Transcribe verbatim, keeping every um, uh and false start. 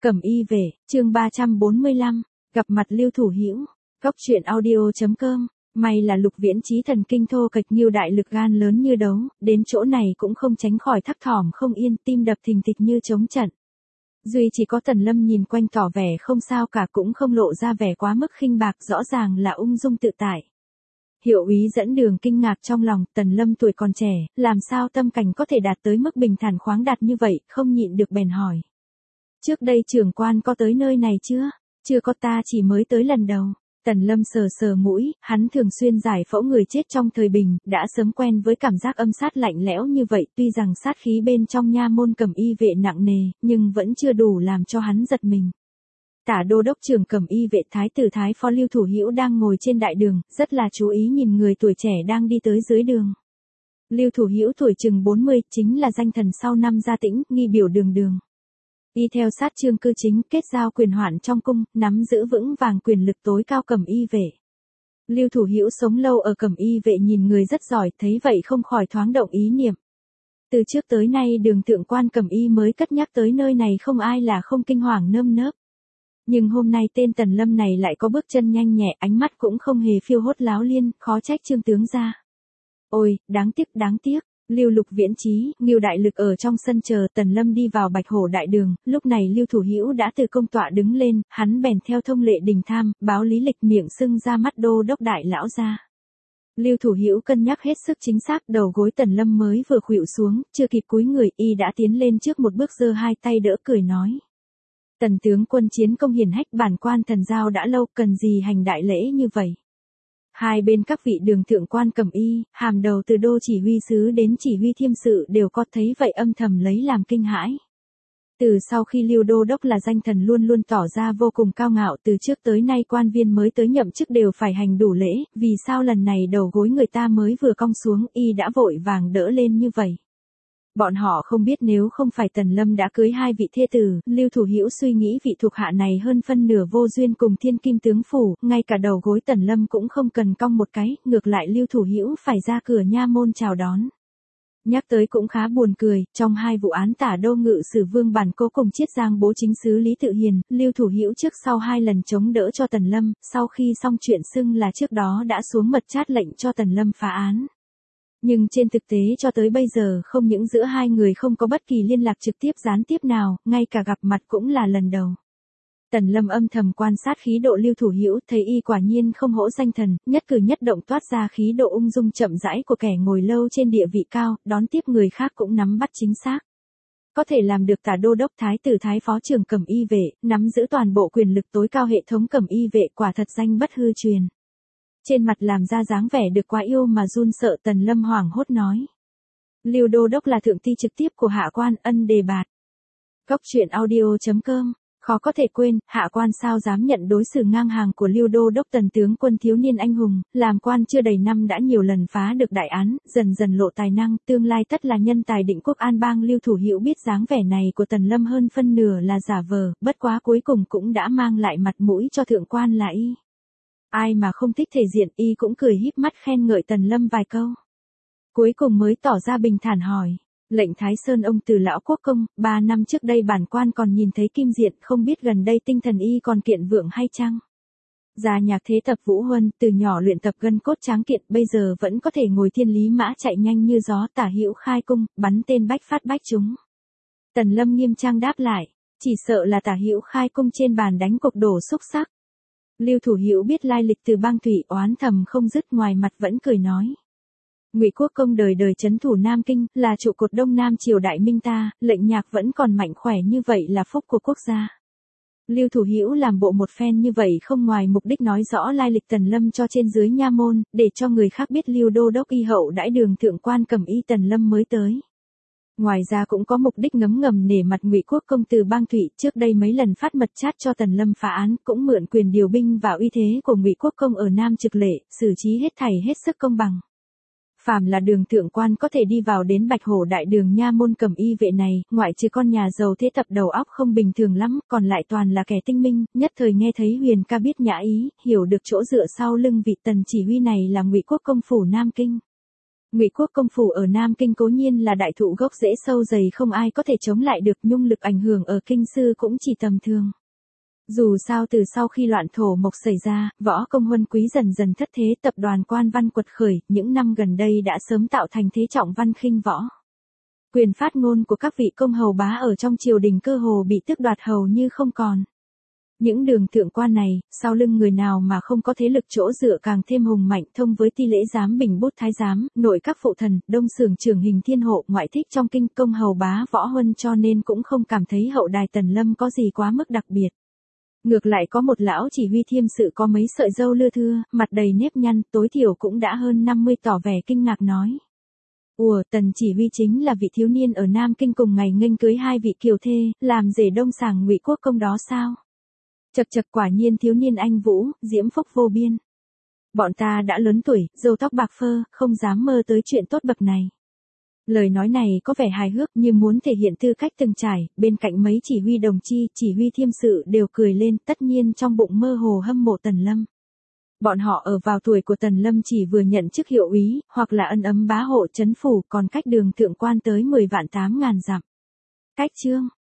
Cẩm y vệ, chương ba trăm bốn mươi lăm, gặp mặt Lưu Thủ Hữu. Góc truyện audio chấm com. May là Lục Viễn Chí thần kinh thô kệch Ngưu đại lực gan lớn như đấu, đến chỗ này cũng không tránh khỏi thấp thỏm không yên, tim đập thình thịch như trống trận. Duy chỉ có Tần Lâm nhìn quanh tỏ vẻ không sao cả, cũng không lộ ra vẻ quá mức khinh bạc, rõ ràng là ung dung tự tại. Hiệu úy dẫn đường kinh ngạc trong lòng, Tần Lâm tuổi còn trẻ, làm sao tâm cảnh có thể đạt tới mức bình thản khoáng đạt như vậy, không nhịn được bèn hỏi. Trước đây trưởng quan có tới nơi này chưa? Chưa có, ta chỉ mới tới lần đầu. Tần Lâm sờ sờ mũi, hắn thường xuyên giải phẫu người chết trong thời bình, đã sớm quen với cảm giác âm sát lạnh lẽo như vậy, tuy rằng sát khí bên trong nha môn Cẩm y vệ nặng nề, nhưng vẫn chưa đủ làm cho hắn giật mình. Tả đô đốc trưởng Cẩm y vệ Thái tử Thái phó Lưu Thủ Hữu đang ngồi trên đại đường, rất là chú ý nhìn người tuổi trẻ đang đi tới dưới đường. Lưu Thủ Hữu tuổi chừng bốn mươi, chính là danh thần sau năm Gia Tĩnh, nghi biểu đường đường. Y theo sát Trương Cư Chính, kết giao quyền hoạn trong cung, nắm giữ vững vàng quyền lực tối cao Cẩm y vệ. Lưu Thủ Hữu sống lâu ở Cẩm y vệ, nhìn người rất giỏi, thấy vậy không khỏi thoáng động ý niệm. Từ trước tới nay đường thượng quan Cẩm y mới cất nhắc tới nơi này, không ai là không kinh hoàng nơm nớp. Nhưng hôm nay tên Tần Lâm này lại có bước chân nhanh nhẹ, ánh mắt cũng không hề phiêu hốt láo liên, khó trách Trương tướng gia. Ôi, đáng tiếc, đáng tiếc. Lưu Lục Viễn Chí, Ngưu đại lực ở trong sân chờ Tần Lâm đi vào Bạch Hổ đại đường, lúc này Lưu Thủ Hữu đã từ công tọa đứng lên, hắn bèn theo thông lệ đình tham, báo lý lịch, miệng sưng ra mắt đô đốc đại lão ra. Lưu Thủ Hữu cân nhắc hết sức chính xác, đầu gối Tần Lâm mới vừa khuỵu xuống, chưa kịp cúi người, y đã tiến lên trước một bước, giơ hai tay đỡ, cười nói. Tần tướng quân chiến công hiển hách, bản quan thần giao đã lâu, cần gì hành đại lễ như vậy. Hai bên các vị đường thượng quan Cẩm y, hàm đầu từ đô chỉ huy sứ đến chỉ huy thiêm sự đều có thấy vậy âm thầm lấy làm kinh hãi. Từ sau khi Lưu đô đốc là danh thần luôn luôn tỏ ra vô cùng cao ngạo, từ trước tới nay quan viên mới tới nhậm chức đều phải hành đủ lễ, vì sao lần này đầu gối người ta mới vừa cong xuống, y đã vội vàng đỡ lên như vậy. Bọn họ không biết nếu không phải Tần Lâm đã cưới hai vị thê tử, Lưu Thủ Hữu suy nghĩ vị thuộc hạ này hơn phân nửa vô duyên cùng thiên kim tướng phủ, ngay cả đầu gối Tần Lâm cũng không cần cong một cái, ngược lại Lưu Thủ Hữu phải ra cửa nha môn chào đón. Nhắc tới cũng khá buồn cười, trong hai vụ án tả đô ngự sử Vương Bản Cố cùng Chiết Giang bố chính sứ Lý Tự Hiền, Lưu Thủ Hữu trước sau hai lần chống đỡ cho Tần Lâm, sau khi xong chuyện xưng là trước đó đã xuống mật chát lệnh cho Tần Lâm phá án. Nhưng trên thực tế cho tới bây giờ không những giữa hai người không có bất kỳ liên lạc trực tiếp gián tiếp nào, ngay cả gặp mặt cũng là lần đầu. Tần Lâm âm thầm quan sát khí độ Lưu Thủ Hữu, thấy y quả nhiên không hổ danh thần, nhất cử nhất động toát ra khí độ ung dung chậm rãi của kẻ ngồi lâu trên địa vị cao, đón tiếp người khác cũng nắm bắt chính xác. Có thể làm được tả đô đốc Thái tử Thái phó trưởng Cẩm y vệ, nắm giữ toàn bộ quyền lực tối cao hệ thống Cẩm y vệ, quả thật danh bất hư truyền. Trên mặt làm ra dáng vẻ được quá yêu mà run sợ, Tần Lâm hoảng hốt nói. Lưu đô đốc là thượng ti trực tiếp của hạ quan, ân đề bạt. Góc truyện audio chấm com. Khó có thể quên, hạ quan sao dám nhận đối xử ngang hàng của Lưu đô đốc Tần tướng quân thiếu niên anh hùng, làm quan chưa đầy năm đã nhiều lần phá được đại án, dần dần lộ tài năng, tương lai tất là nhân tài định quốc an bang. Lưu Thủ Hữu biết dáng vẻ này của Tần Lâm hơn phân nửa là giả vờ, bất quá cuối cùng cũng đã mang lại mặt mũi cho thượng quan là y. Ai mà không thích thể diện, y cũng cười híp mắt khen ngợi Tần Lâm vài câu. Cuối cùng mới tỏ ra bình thản hỏi, lệnh Thái Sơn ông từ lão quốc công, ba năm trước đây bản quan còn nhìn thấy kim diện, không biết gần đây tinh thần y còn kiện vượng hay chăng? Gia nhạc thế tập Vũ Huân, từ nhỏ luyện tập gân cốt tráng kiện, bây giờ vẫn có thể ngồi thiên lý mã chạy nhanh như gió. Tả Hữu khai cung, bắn tên bách phát bách trúng. Tần Lâm nghiêm trang đáp lại, chỉ sợ là Tả Hữu khai cung trên bàn đánh cục đổ xúc sắc. Lưu Thủ Hữu biết lai lịch từ bang thủy, oán thầm không dứt, ngoài mặt vẫn cười nói. Ngụy Quốc công đời đời trấn thủ Nam Kinh, là trụ cột Đông Nam triều đại Minh ta, lệnh nhạc vẫn còn mạnh khỏe như vậy là phúc của quốc gia. Lưu Thủ Hữu làm bộ một phen như vậy không ngoài mục đích nói rõ lai lịch Tần Lâm cho trên dưới nha môn, để cho người khác biết Lưu đô đốc y hậu đãi đường thượng quan Cẩm y Tần Lâm mới tới. Ngoài ra cũng có mục đích ngấm ngầm nể mặt Ngụy Quốc công từ bang thủy, trước đây mấy lần phát mật chát cho Tần Lâm phá án, cũng mượn quyền điều binh và uy thế của Ngụy Quốc công ở Nam trực lệ, xử trí hết thảy hết sức công bằng. Phàm là đường thượng quan có thể đi vào đến Bạch Hổ đại đường nha môn Cẩm y vệ này, ngoại trừ con nhà giàu thế tập đầu óc không bình thường lắm, còn lại toàn là kẻ tinh minh, nhất thời nghe thấy Huyền ca biết nhã ý, hiểu được chỗ dựa sau lưng vị Tần chỉ huy này là Ngụy Quốc công phủ Nam Kinh. Ngụy quốc công phủ ở Nam Kinh cố nhiên là đại thụ gốc rễ sâu dày không ai có thể chống lại được, nhung lực ảnh hưởng ở kinh sư cũng chỉ tầm thường. Dù sao từ sau khi loạn thổ mộc xảy ra, võ công huân quý dần dần thất thế, tập đoàn quan văn quật khởi, những năm gần đây đã sớm tạo thành thế trọng văn khinh võ. Quyền phát ngôn của các vị công hầu bá ở trong triều đình cơ hồ bị tước đoạt hầu như không còn. Những đường thượng quan này, sau lưng người nào mà không có thế lực chỗ dựa càng thêm hùng mạnh, thông với ti lễ giám bình bút thái giám, nội các phụ thần, đông xưởng trưởng hình thiên hộ, ngoại thích trong kinh, công hầu bá võ huân, cho nên cũng không cảm thấy hậu đài Tần Lâm có gì quá mức đặc biệt. Ngược lại có một lão chỉ huy thiêm sự có mấy sợi râu lưa thưa, mặt đầy nếp nhăn, tối thiểu cũng đã hơn năm mươi, tỏ vẻ kinh ngạc nói. Ủa, Tần chỉ huy chính là vị thiếu niên ở Nam Kinh cùng ngày nghênh cưới hai vị kiều thê, làm rể đông sàng Ngụy quốc công đó sao? Chật chật, quả nhiên thiếu niên anh vũ, diễm phúc vô biên. Bọn ta đã lớn tuổi, râu tóc bạc phơ, không dám mơ tới chuyện tốt bậc này. Lời nói này có vẻ hài hước như muốn thể hiện tư cách từng trải, bên cạnh mấy chỉ huy đồng chi, chỉ huy thiêm sự đều cười lên, tất nhiên trong bụng mơ hồ hâm mộ Tần Lâm. Bọn họ ở vào tuổi của Tần Lâm chỉ vừa nhận chức hiệu úy, hoặc là ân ấm bá hộ trấn phủ, còn cách đường thượng quan tới mười vạn tám ngàn dặm. Cách chương